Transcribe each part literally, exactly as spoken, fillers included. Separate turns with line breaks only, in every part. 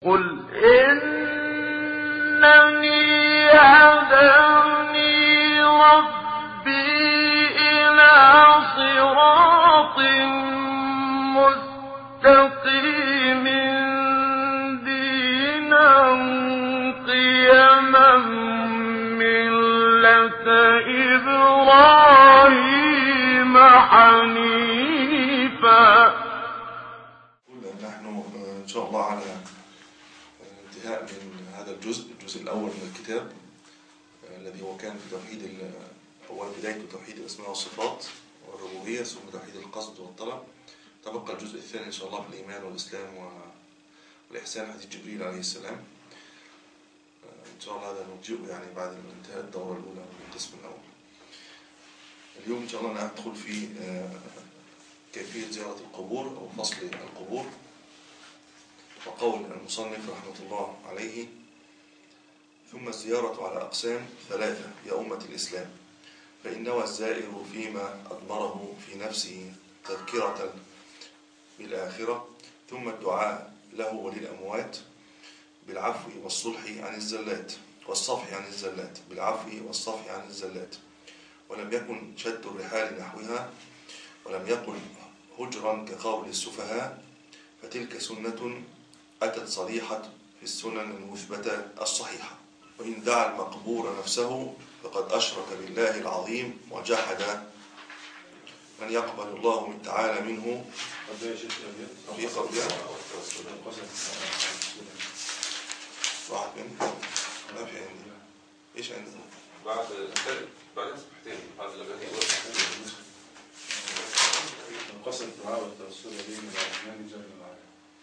قل إنني هداني ربي إلى صراط مستقيم دينا قيما ملة إبراهيم حنيفا.
نحن إن شاء الله على انتهاء من هذا الجزء الجزء الأول من الكتاب الذي هو كان في توحيد أول بداية توحيد الأسماء والصفات والربوبية، ثم توحيد القصد والطلب. تبقى الجزء الثاني إن شاء الله في الإيمان والإسلام والإحسان، حديث جبريل عليه السلام. إن شاء الله هذا نرجئه يعني بعد انتهاء الدورة الأولى من القسم الأول. اليوم إن شاء الله ندخل في كيفية زيارة القبور أو فصل القبور. وقول المصنف رحمة الله عليه: ثم الزيارة على أقسام ثلاثة يا أمة الإسلام، فإن نوى الزائر فيما أضمره في نفسه تذكرة بالآخرة، ثم الدعاء له وللأموات بالعفو والصلح عن الزلات والصفح عن الزلات بالعفو والصفح عن الزلات، ولم يكن شد الرحال نحوها، ولم يقل هجرا كقول السفهاء، فتلك سنة أتت صريحة في السنن المثبتة الصحيحة. وإن دعا المقبور نفسه فقد أشرك بالله العظيم وجحد من يقبل الله من تعالى منه في قبلها. واحد مني ما في عندي. إيش عندي؟
بعد الثالث بعد صفحتين بعد الذي هو
انقصد الدعاء والتوسل به من الرحمن جل وعلا.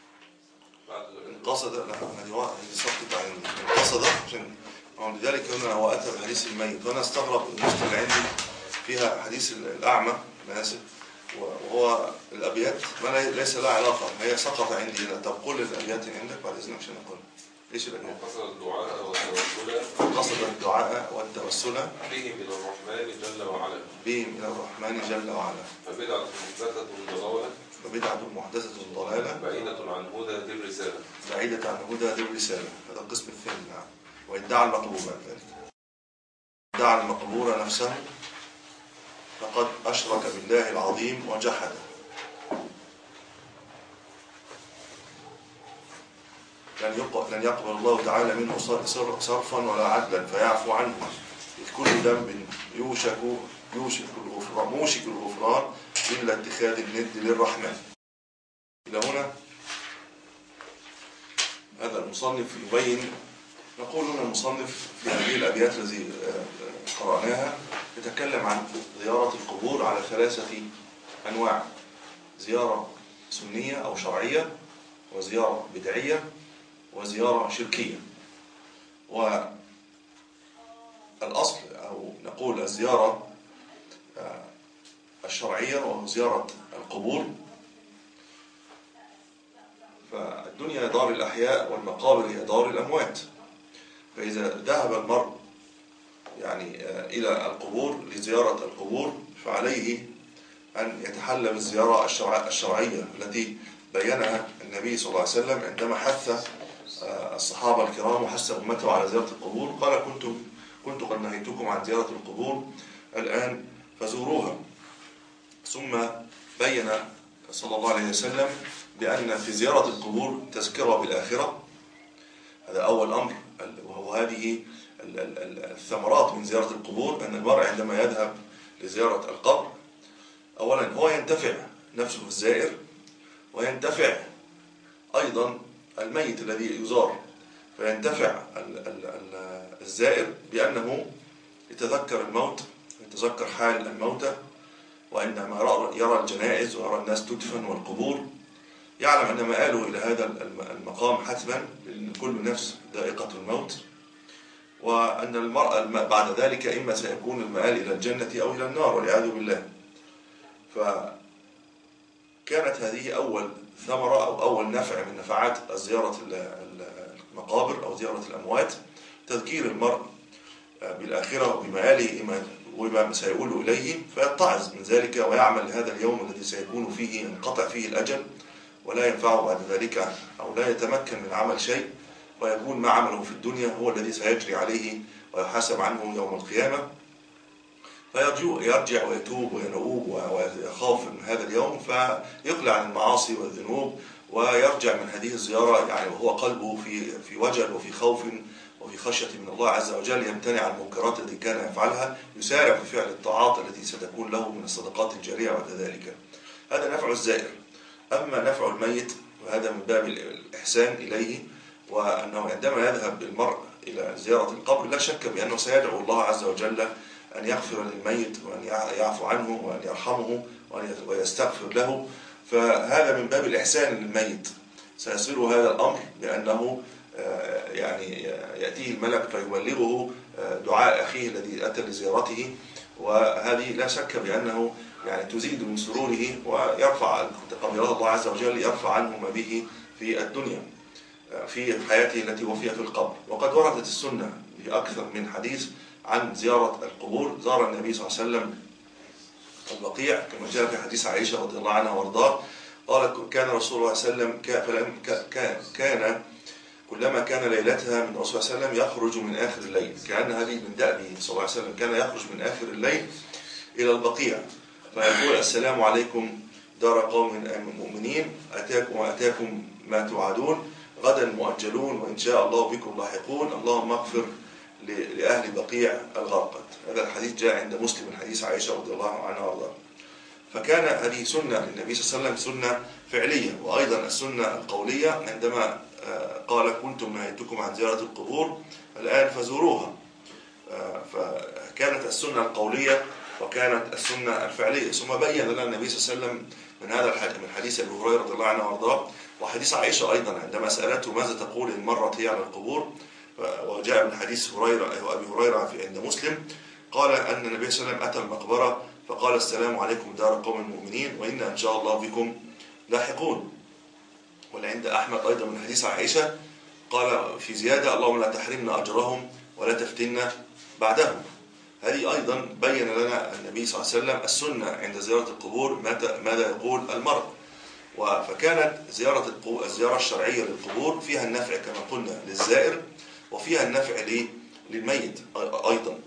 انقصد لا هذه واحد سقطت عندي انقصد عشان لذلك هنا هو أتى بحديث الميت، وأنا استغرب النسخة اللي عندي فيها حديث الأعمى، أنا آسف، وهو الأبيات ما ليس لها علاقة، هي سقط عندي هنا. طب قل الأبيات عندك بعد إذنك عشان أقول إيش الأبيات؟
قصد الدعاء والتوسل
قصد الدعاء والتوسل
بهم إلى الرحمن جل وعلا
بهم إلى الرحمن جل وعلا،
فبدعة محدثة ضلالة
فبدعة محدثة ضلالة
بعيدة عن هدى ذي الرسالة
بعيدة عن هدى ذي الرسالة. هذا القسم الثاني. نعم. وادعى المقبور بعد ذلك، ادعى المقبور نفسه فقد أشرك بالله العظيم وجحد. لن يقبل الله تعالى منه صرفا ولا عدلا فيعفو عنه، إذ كل ذنب يوشك يوشك الغفران موشك الغفران إلا اتخاذ الند للرحمن. إلى هنا هذا المصنف يبين. نقول هنا المصنف في هذه الأبيات التي قرأناها يتكلم عن زيارة القبور على ثلاثة أنواع: زيارة سنية أو شرعية، وزيارة بدعية، وزيارة شركية. والأصل أو نقول الزيارة الشرعية وهو زيارة القبور، فالدنيا دار الأحياء والمقابر هي دار الأموات. فإذا ذهب المرء يعني إلى القبور لزيارة القبور فعليه أن يتحلى بالزيارة الشرعية التي بينها النبي صلى الله عليه وسلم عندما حث الصحابة الكرام وحث أمته على زيارة القبور. قال: كنت كنت قد نهيتكم عن زيارة القبور، الآن فزوروها. ثم بين صلى الله عليه وسلم بأن في زيارة القبور تذكرة بالآخرة. هذا أول أمر، وهذه الثمرات من زيارة القبور أن المرء عندما يذهب لزيارة القبر أولا هو ينتفع نفسه الزائر، وينتفع أيضا الميت الذي يزار. فينتفع الزائر بأنه يتذكر الموت، يتذكر حال الموتى، وعندما يرى الجنائز ويرى الناس تدفن والقبور يعلم أن مآله إلى هذا المقام حتما، لأن كل نفس ذائقة الموت، وأن المرء بعد ذلك إما سيكون المآل إلى الجنة أو إلى النار والعياذ بالله. فكانت هذه أول ثمرة أو أول نفع من نفعات زيارة المقابر أو زيارة الأموات، تذكير المرء بالآخرة وبمآله وما سيقول إليه، فيتعظ من ذلك ويعمل هذا اليوم الذي سيكون فيه ينقطع فيه الأجل ولا ينفعه بعد ذلك أو لا يتمكن من عمل شيء، ويكون ما عمله في الدنيا هو الذي سيجري عليه ويحاسب عنه يوم القيامة. فيرجو يرجع ويتوب وينوب ويخاف من هذا اليوم، فيقلع عن المعاصي والذنوب ويرجع من هذه الزيارة يعني وهو قلبه في في وجل وفي خوف وفي خشية من الله عز وجل، يمتنع عن المنكرات التي كان يفعلها، يسارع في فعل الطاعات التي ستكون له من الصدقات الجارية بعد ذلك. هذا نفع الزائر. أما نفع الميت وهذا من باب الإحسان إليه، وأنه عندما يذهب المرء إلى زيارة القبر لا شك بأنه سيدعو الله عز وجل أن يغفر للميت وأن يعفو عنه وأن يرحمه ويستغفر له، فهذا من باب الإحسان للميت. سيصير هذا الأمر بأنه يعني يأتيه الملك فيبلغه دعاء أخيه الذي أتى لزيارته، وهذه لا شك بأنه يعني تزيد من سروره ويرفع تقبله الله عز وجل، يرفع عنه ما به في الدنيا في حياته التي هو فيها في القبر. وقد وردت السنة في أكثر من حديث عن زيارة القبور. زار النبي صلى الله عليه وسلم البقيع كما جاء في حديث عائشة رضي الله عنها وارضاه، قالت كان رسول الله صلى الله عليه وسلم كان كلما كان ليلتها من رسول الله صلى الله عليه وسلم يخرج من آخر الليل، كأن هذه من دأبه صلى الله عليه وسلم، كان يخرج من آخر الليل إلى البقيع فيقول السلام عليكم دار قوم مؤمنين، أتاكم وأتاكم ما توعدون، غدا مؤجلون وإن شاء الله بكم لاحقون، اللهم اغفر لأهل بقيع الغرقد. هذا الحديث جاء عند مسلم من حديث عائشة رضي الله عنها وارضاها. فكان هذه سنة للنبي صلى الله عليه وسلم، سنة فعلية. وأيضا السنة القولية عندما قال كنتم نهيتكم عن زيارة القبور الآن فزوروها، فكانت السنة القولية وكانت السنة الفعلية. ثم بين لنا النبي صلى الله عليه وسلم من هذا الحديث من حديث أبي هريرة رضي الله عنه وارضاه وحديث عائشة أيضا عندما سألته ماذا تقول إن مرت هي على القبور، وجاء من حديث هريرة وأبي هريرة في عند مسلم قال أن النبي صلى الله عليه وسلم أتى المقبرة فقال السلام عليكم دار قوم المؤمنين وإن إن شاء الله بكم لاحقون. ولعند أحمد أيضا من حديث عائشة قال في زيادة اللهم لا تحرمنا أجرهم ولا تفتنا بعدهم. هذه أيضا بين لنا النبي صلى الله عليه وسلم السنة عند زيارة القبور ماذا يقول المرء. فكانت زيارة الزيارة الشرعية للقبور فيها النفع كما قلنا للزائر وفيها النفع للميت أيضا.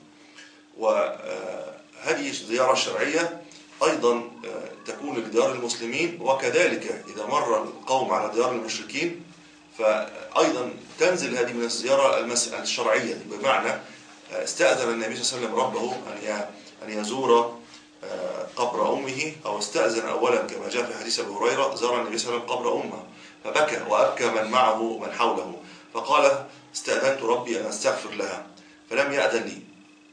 وهذه الزيارة الشرعية أيضا تكون لديار المسلمين، وكذلك إذا مر القوم على ديار المشركين فأيضا تنزل هذه من الزيارة الشرعية، بمعنى استأذن النبي صلى الله عليه وسلم ربه أن يزور قبر أمه، أو استأذن أولا كما جاء في حديث أبي هريرة زار النبي صلى الله عليه وسلم قبر أمه فبكى وأبكى من معه ومن حوله، فقال استأذنت ربي أن أستغفر لها فلم يأذن لي،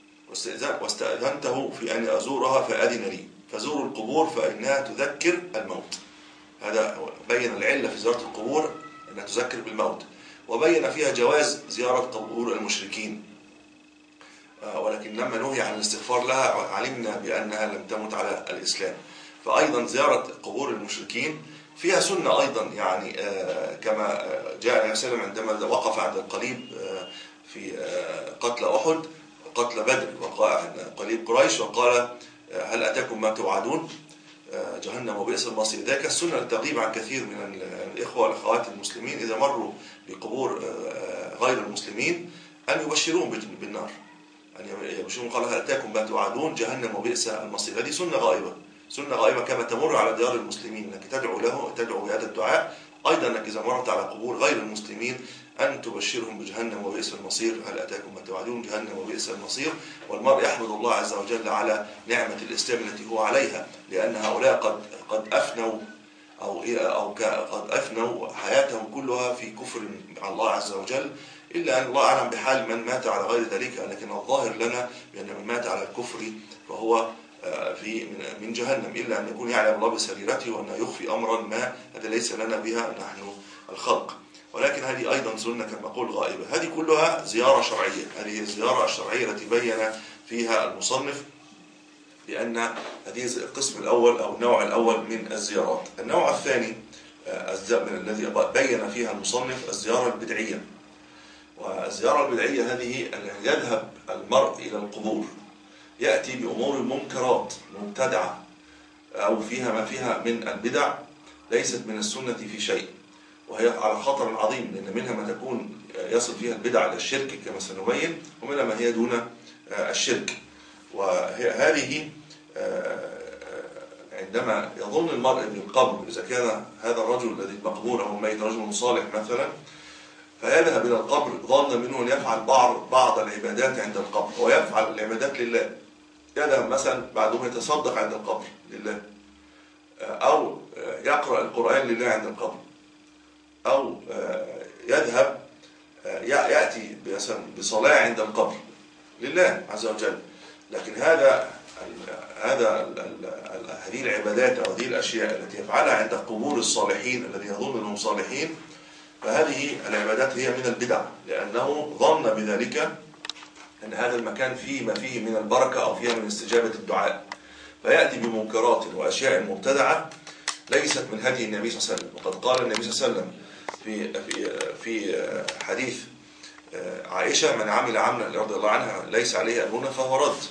واستأذنته في أن أزورها فأذن لي، فزوروا القبور فإنها تذكر الموت. هذا بين العلة في زيارة القبور أنها تذكر بالموت، وبين فيها جواز زيارة قبور المشركين، ولكن لما نهي عن الاستغفار لها علمنا بأنها لم تمت على الإسلام. فأيضا زيارة قبور المشركين فيها سنة أيضا، يعني كما جاء النبي صلى الله عليه وسلم عندما وقف عند القليب في قتل أحد قتل بدر وقليب قريش وقال هل أتاكم ما توعدون جهنم وبئس المصير. ذاك السنة للتغيب عن كثير من الإخوة والأخوات المسلمين إذا مروا بقبور غير المسلمين أن يبشرون بالنار، أن يبشرون قال هل أتاكم ما توعدون جهنم وبئس المصير. هذه سنة غائبة، سنة غائبة كما تمر على ديار المسلمين أنك تدعو له تدعو بهذا الدعاء، أيضا أنك إذا مرت على قبور غير المسلمين أن تبشرهم بجهنم وبئس المصير، هل أتاكم ما توعدون جهنم وبئس المصير. والمرء يحمد الله عز وجل على نعمة الإسلام التي هو عليها، لأن هؤلاء قد قد أفنوا أو أو قد أفنوا حياتهم كلها في كفر على الله عز وجل، إلا أن الله أعلم بحال من مات على غير ذلك، لكن الظاهر لنا بأن من مات على الكفر فهو في من جهنم، إلا أن يكون يعلم الله بسريرته وأنه يخفي أمرا ما هذا ليس لنا بها نحن الخلق. ولكن هذه أيضا سنة كما أقول غائبة. هذه كلها زيارة شرعية. هذه الزيارة الشرعية التي بين فيها المصنف بأن هذه القسم الأول أو النوع الأول من الزيارات. النوع الثاني الذي بين فيها المصنف الزيارة البدعية. والزيارة البدعية هذه أن يذهب المرء إلى القبور يأتي بأمور منكرات مبتدعة أو فيها ما فيها من البدع، ليست من السنة في شيء، وهي على خطر عظيم، لأن منها ما تكون يصل فيها البدع إلى الشرك كما سنبين، ومنها ما هي دون الشرك. وهذه عندما يظن المرء بالقبر، إذا كان هذا الرجل الذي مقبور أو ميت رجل صالح مثلا، فيذهب إلى القبر ظن منه أن يفعل بعض بعض العبادات عند القبر، ويفعل العبادات لله. يذهب مثلا بعدما يتصدق عند القبر لله، أو يقرأ القرآن لله عند القبر، أو يذهب يأتي بصلاة عند القبر لله عز وجل. لكن هذا هذا هذه العبادات أو هذه الأشياء التي يفعلها عند قبور الصالحين الذي يظن أنهم صالحين، فهذه العبادات هي من البدع، لأنه ظن بذلك أن هذا المكان فيه ما فيه من البركة أو فيها من استجابة الدعاء، فيأتي بمنكرات وأشياء مبتدعة ليست من هدي النبي صلى الله عليه وسلم. وقد قال النبي صلى الله عليه وسلم في في في حديث عائشة: من عمل عملا رضي الله عنها ليس عليه أمرنا فهو رد.